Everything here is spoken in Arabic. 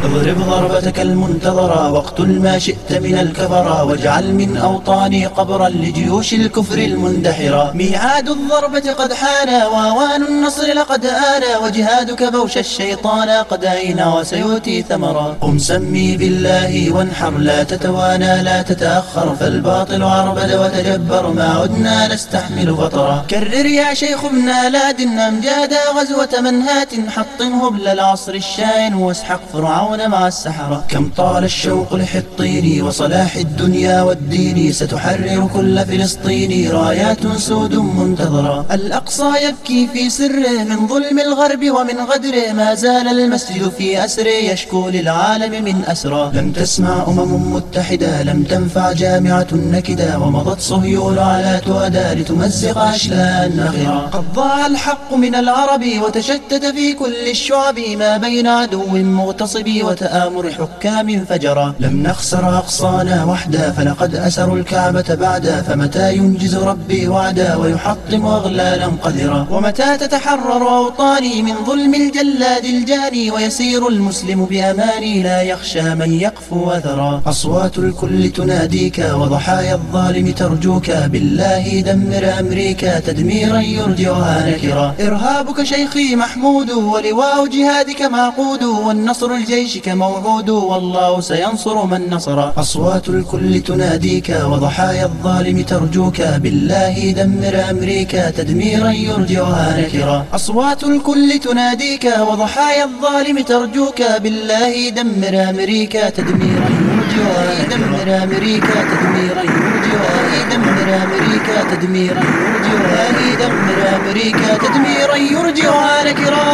اضرب ضربتك المنتظرة واقتل ما شئت من الكفرة، واجعل من أوطاني قبرا لجيوش الكفر المندحرة. ميعاد الضربة قد حان وأوان النصر لقد آن، وجهادك بوش الشيطان قد أين وسيؤتي ثمرا. قم سمي بالله وانحر لا تتوانى لا تتأخر، فالباطل عربد وتجبر ما عدنا نستحمل فطرا. كرر يا شيخ ابن لادن أمجاد غزوة منهات، حطم هبل العصر الشاين واسحق فرعون مع السحرة. كم طال الشوق لحطين وصلاح الدنيا والدين، ستحرر كل فلسطين رايات سود منتظرة. الأقصى يبكي في سره من ظلم الغرب ومن غدره، ما زال المسجد في أسره يشكو للعالم من أسرى. لم تسمع متحدة لم تنفع جامعة نكدة، ومضت صهيون على تؤدى لتمزق أشلاء النخرة. قد ضاع الحق من العرب وتشتت في كل الشعب، ما بين عدو مغتصب وتآمر حكام فجرا. لم نخسر أقصانا وحدا فلقد أسروا الكعبة بعدا، فمتى ينجز ربي وعدا ويحطم أغلالا قذرا. ومتى تتحرر أوطاني من ظلم الجلاد الجاني، ويسير المسلم بأماني لا يخشى من يقفو أثرا. أصوات الكل تناديك وضحايا الظالم ترجوك، بالله دمر أمريكا تدميرا يرجعها نكرا. إرهابك شيخي محمود ولواء جهادك معقود، والنصر لجيشك موعود والله سينصر من نصر. أصوات الكل تناديك وضحايا الظالم ترجوك، بالله دمر أمريكا تدميرا يرجعها نكرا. أصوات الكل تناديك وضحايا الظالم ترجوك، بالله دمر أمريكا تدميرا يرجعها. دمر أمريكا تدميرا يرجعها. دمر أمريكا تدميرا يرجعها. دمر أمريكا تدميرا يرجعها نكرا.